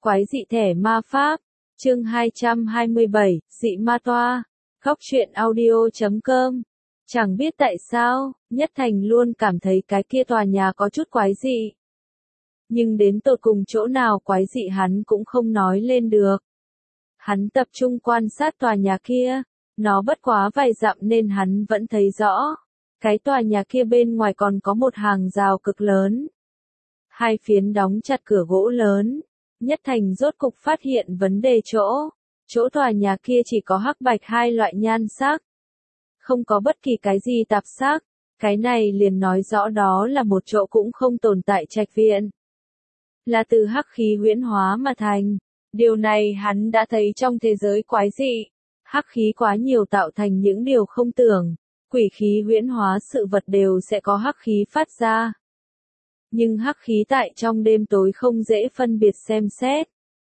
Quái dị thẻ ma pháp. Chương 227, dị ma toa. Góc truyện audio.com. Chẳng biết tại sao, Nhất Thành luôn cảm thấy cái kia tòa nhà có chút quái dị. Nhưng đến tột cùng chỗ nào quái dị hắn cũng không nói lên được. Hắn tập trung quan sát tòa nhà kia, nó bất quá vài dặm nên hắn vẫn thấy rõ. Cái tòa nhà kia bên ngoài còn có một hàng rào cực lớn. Hai phiến đóng chặt cửa gỗ lớn. Nhất Thành rốt cục phát hiện vấn đề chỗ tòa nhà kia chỉ có hắc bạch hai loại nhan sắc. Không có bất kỳ cái gì tạp sắc, cái này liền nói rõ đó là một chỗ cũng không tồn tại trạch viện. Là từ hắc khí huyễn hóa mà thành. Điều này hắn đã thấy trong thế giới quái dị. Hắc khí quá nhiều tạo thành những điều không tưởng, quỷ khí huyễn hóa sự vật đều sẽ có hắc khí phát ra. Nhưng hắc khí tại trong đêm tối không dễ phân biệt xem xét.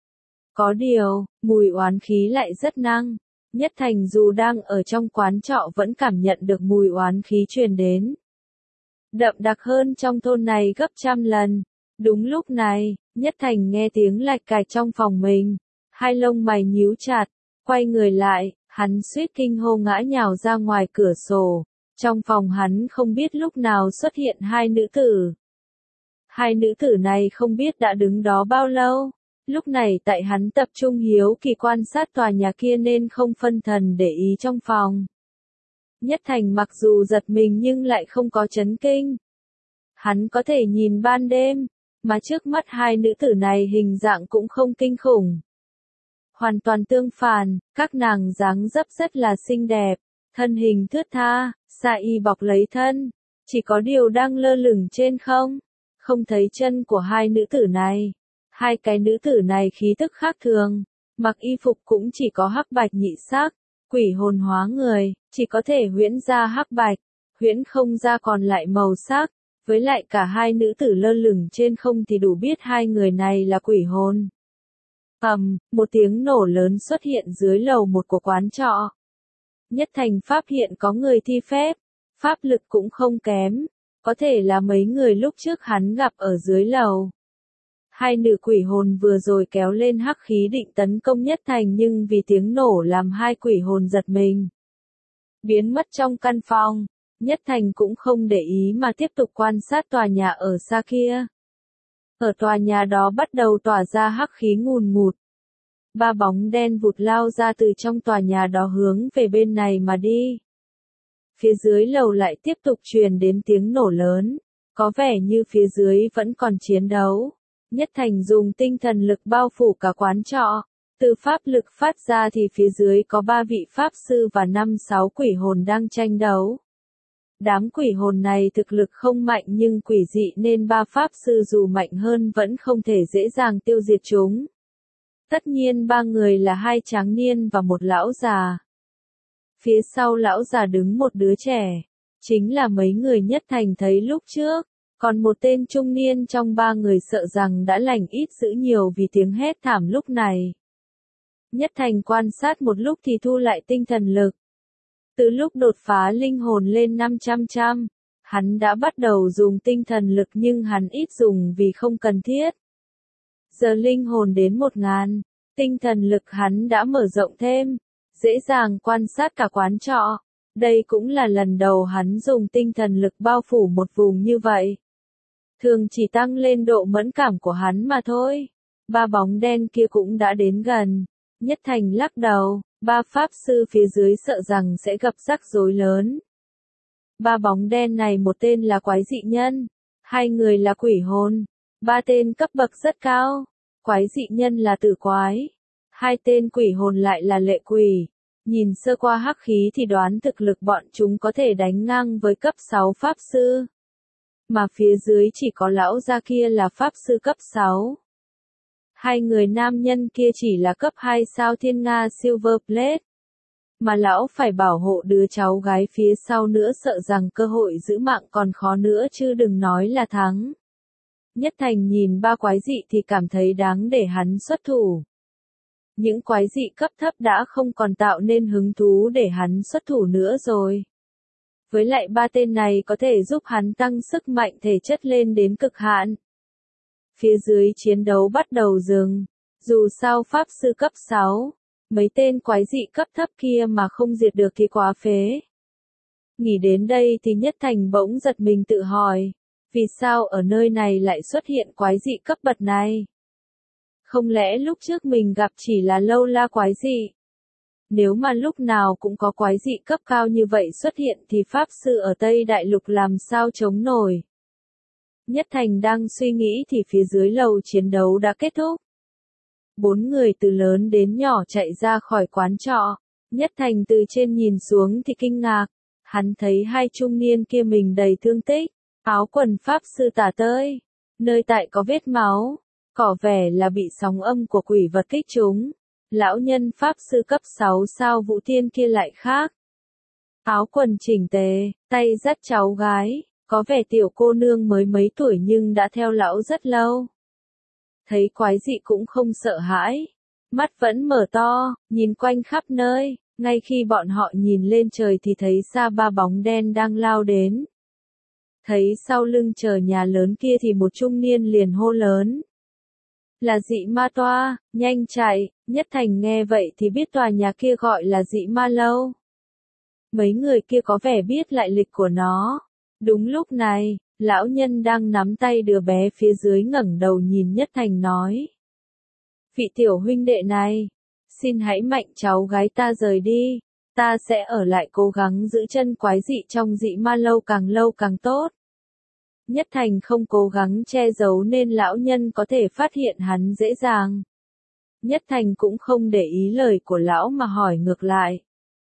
Có điều, mùi oán khí lại rất năng. Nhất Thành dù đang ở trong quán trọ vẫn cảm nhận được mùi oán khí truyền đến. Đậm đặc hơn trong thôn này gấp trăm lần. Đúng lúc này, Nhất Thành nghe tiếng lạch cạch trong phòng mình. Hai lông mày nhíu chặt, quay người lại, hắn suýt kinh hô ngã nhào ra ngoài cửa sổ. Trong phòng hắn không biết lúc nào xuất hiện hai nữ tử. Hai nữ tử này không biết đã đứng đó bao lâu. Lúc này tại hắn tập trung hiếu kỳ quan sát tòa nhà kia nên không phân thần để ý trong phòng. Nhất Thành mặc dù giật mình nhưng lại không có chấn kinh. Hắn có thể nhìn ban đêm, mà trước mắt hai nữ tử này hình dạng cũng không kinh khủng. Hoàn toàn tương phản, các nàng dáng dấp rất là xinh đẹp, thân hình thướt tha, sa y bọc lấy thân, chỉ có điều đang lơ lửng trên không. Không thấy chân của hai nữ tử này. Hai cái nữ tử này khí tức khác thường, mặc y phục cũng chỉ có hắc bạch nhị sắc, quỷ hồn hóa người, chỉ có thể huyễn ra hắc bạch, huyễn không ra còn lại màu sắc, với lại cả hai nữ tử lơ lửng trên không thì đủ biết hai người này là quỷ hồn. Một tiếng nổ lớn xuất hiện dưới lầu một của quán trọ. Nhất Thành phát hiện có người thi phép, pháp lực cũng không kém. Có thể là mấy người lúc trước hắn gặp ở dưới lầu. Hai nữ quỷ hồn vừa rồi kéo lên hắc khí định tấn công Nhất Thành nhưng vì tiếng nổ làm hai quỷ hồn giật mình. Biến mất trong căn phòng, Nhất Thành cũng không để ý mà tiếp tục quan sát tòa nhà ở xa kia. Ở tòa nhà đó bắt đầu tỏa ra hắc khí ngùn ngụt. Ba bóng đen vụt lao ra từ trong tòa nhà đó hướng về bên này mà đi. Phía dưới lầu lại tiếp tục truyền đến tiếng nổ lớn, có vẻ như phía dưới vẫn còn chiến đấu. Nhất Thành dùng tinh thần lực bao phủ cả quán trọ, từ pháp lực phát ra thì phía dưới có 3 vị pháp sư và 5-6 quỷ hồn đang tranh đấu. Đám quỷ hồn này thực lực không mạnh nhưng quỷ dị nên 3 pháp sư dù mạnh hơn vẫn không thể dễ dàng tiêu diệt chúng. Tất nhiên 3 người là 2 tráng niên và 1 lão già. Phía sau lão già đứng một đứa trẻ, chính là mấy người Nhất Thành thấy lúc trước, còn một tên trung niên trong 3 người sợ rằng đã lành ít dữ nhiều vì tiếng hét thảm lúc này. Nhất Thành quan sát một lúc thì thu lại tinh thần lực. Từ lúc đột phá linh hồn lên 500, hắn đã bắt đầu dùng tinh thần lực nhưng hắn ít dùng vì không cần thiết. Giờ linh hồn đến 1000, tinh thần lực hắn đã mở rộng thêm. Dễ dàng quan sát cả quán trọ. Đây cũng là lần đầu hắn dùng tinh thần lực bao phủ một vùng như vậy. Thường chỉ tăng lên độ mẫn cảm của hắn mà thôi. 3 bóng đen kia cũng đã đến gần. Nhất Thành lắc đầu, 3 pháp sư phía dưới sợ rằng sẽ gặp rắc rối lớn. 3 bóng đen này một tên là quái dị nhân, 2 người là quỷ hồn, 3 tên cấp bậc rất cao. Quái dị nhân là tử quái. 2 tên quỷ hồn lại là lệ quỷ. Nhìn sơ qua hắc khí thì đoán thực lực bọn chúng có thể đánh ngang với cấp 6 pháp sư. Mà phía dưới chỉ có lão gia kia là pháp sư cấp 6. 2 người nam nhân kia chỉ là cấp 2 sao thiên nga Silver Plate. Mà lão phải bảo hộ đứa cháu gái phía sau nữa sợ rằng cơ hội giữ mạng còn khó nữa chứ đừng nói là thắng. Nhất Thành nhìn 3 quái dị thì cảm thấy đáng để hắn xuất thủ. Những quái dị cấp thấp đã không còn tạo nên hứng thú để hắn xuất thủ nữa rồi. Với lại 3 tên này có thể giúp hắn tăng sức mạnh thể chất lên đến cực hạn. Phía dưới chiến đấu bắt đầu Dù sao pháp sư cấp 6, mấy tên quái dị cấp thấp kia mà không diệt được thì quá phế. Nghĩ đến đây thì Nhất Thành bỗng giật mình tự hỏi, vì sao ở nơi này lại xuất hiện quái dị cấp bậc này? Không lẽ lúc trước mình gặp chỉ là lâu la quái dị? Nếu mà lúc nào cũng có quái dị cấp cao như vậy xuất hiện thì Pháp Sư ở Tây Đại Lục làm sao chống nổi? Nhất Thành đang suy nghĩ thì phía dưới lầu chiến đấu đã kết thúc. 4 người từ lớn đến nhỏ chạy ra khỏi quán trọ. Nhất Thành từ trên nhìn xuống thì kinh ngạc. Hắn thấy hai trung niên kia mình đầy thương tích, áo quần Pháp Sư tả tơi, nơi tại có vết máu, có vẻ là bị sóng âm của quỷ vật kích trúng. Lão nhân Pháp Sư cấp 6 sao Vũ Tiên kia lại khác. Áo quần chỉnh tề, tay dắt cháu gái, có vẻ tiểu cô nương mới mấy tuổi nhưng đã theo lão rất lâu. Thấy quái dị cũng không sợ hãi, mắt vẫn mở to, nhìn quanh khắp nơi, ngay khi bọn họ nhìn lên trời thì thấy xa 3 bóng đen đang lao đến. Thấy sau lưng chờ nhà lớn kia thì một trung niên liền hô lớn. Là Dị Ma Toa, nhanh chạy. Nhất Thành nghe vậy thì biết tòa nhà kia gọi là Dị Ma Lâu. Mấy người kia có vẻ biết lại lịch của nó. Đúng lúc này, lão nhân đang nắm tay đứa bé phía dưới ngẩng đầu nhìn Nhất Thành nói. Vị tiểu huynh đệ này, xin hãy mạnh cháu gái ta rời đi, ta sẽ ở lại cố gắng giữ chân quái dị trong Dị Ma lâu càng tốt. Nhất Thành không cố gắng che giấu nên lão nhân có thể phát hiện hắn dễ dàng. Nhất Thành cũng không để ý lời của lão mà hỏi ngược lại.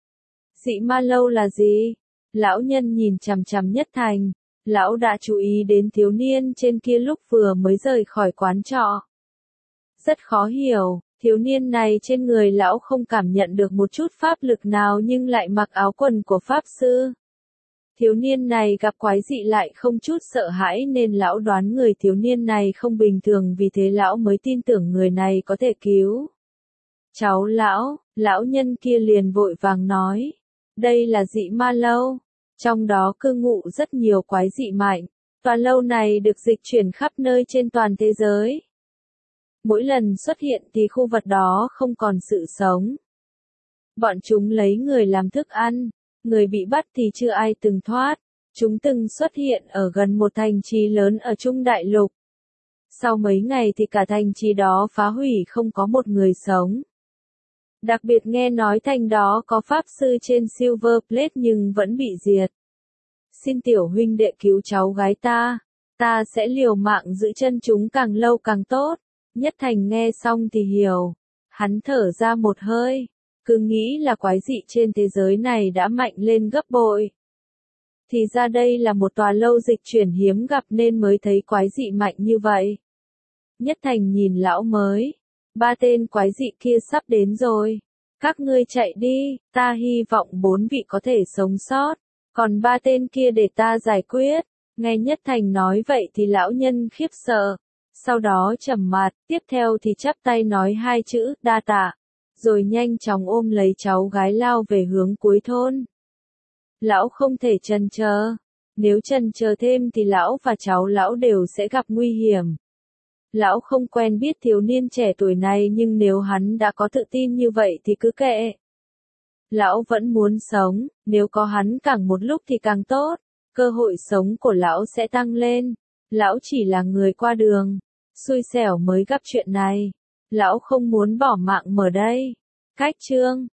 Dị Ma lâu là gì? Lão nhân nhìn chằm chằm Nhất Thành, lão đã chú ý đến thiếu niên trên kia lúc vừa mới rời khỏi quán trọ. Rất khó hiểu, thiếu niên này trên người lão không cảm nhận được một chút pháp lực nào nhưng lại mặc áo quần của Pháp Sư. Thiếu niên này gặp quái dị lại không chút sợ hãi nên lão đoán người thiếu niên này không bình thường vì thế lão mới tin tưởng người này có thể cứu. Cháu lão nhân kia liền vội vàng nói. Đây là Dị Ma lâu, trong đó cư ngụ rất nhiều quái dị mạnh. Tòa lâu này được dịch chuyển khắp nơi trên toàn thế giới. Mỗi lần xuất hiện thì khu vực đó không còn sự sống. Bọn chúng lấy người làm thức ăn. Người bị bắt thì chưa ai từng thoát. Chúng từng xuất hiện ở gần một thành trì lớn ở Trung Đại Lục. Sau mấy ngày thì cả thành trì đó phá hủy không có một người sống. Đặc biệt nghe nói thành đó có pháp sư trên Silver Plate nhưng vẫn bị diệt. Xin tiểu huynh đệ cứu cháu gái ta sẽ liều mạng giữ chân chúng càng lâu càng tốt. Nhất Thành nghe xong thì hiểu. Hắn thở ra một hơi. Cứ nghĩ là quái dị trên thế giới này đã mạnh lên gấp bội. Thì ra đây là một tòa lâu dịch chuyển hiếm gặp nên mới thấy quái dị mạnh như vậy. Nhất Thành nhìn lão mới. 3 tên quái dị kia sắp đến rồi. Các ngươi chạy đi, ta hy vọng 4 vị có thể sống sót. Còn 3 tên kia để ta giải quyết. Nghe Nhất Thành nói vậy thì lão nhân khiếp sợ. Sau đó trầm mặt, tiếp theo thì chắp tay nói 2 chữ, đa tạ. Rồi nhanh chóng ôm lấy cháu gái lao về hướng cuối thôn. Lão không thể chần chờ. Nếu chần chờ thêm thì lão và cháu lão đều sẽ gặp nguy hiểm. Lão không quen biết thiếu niên trẻ tuổi này nhưng nếu hắn đã có tự tin như vậy thì cứ kệ. Lão vẫn muốn sống, nếu có hắn càng một lúc thì càng tốt. Cơ hội sống của lão sẽ tăng lên. Lão chỉ là người qua đường. Xui xẻo mới gặp chuyện này. Lão không muốn bỏ mạng ở đây. Cách chương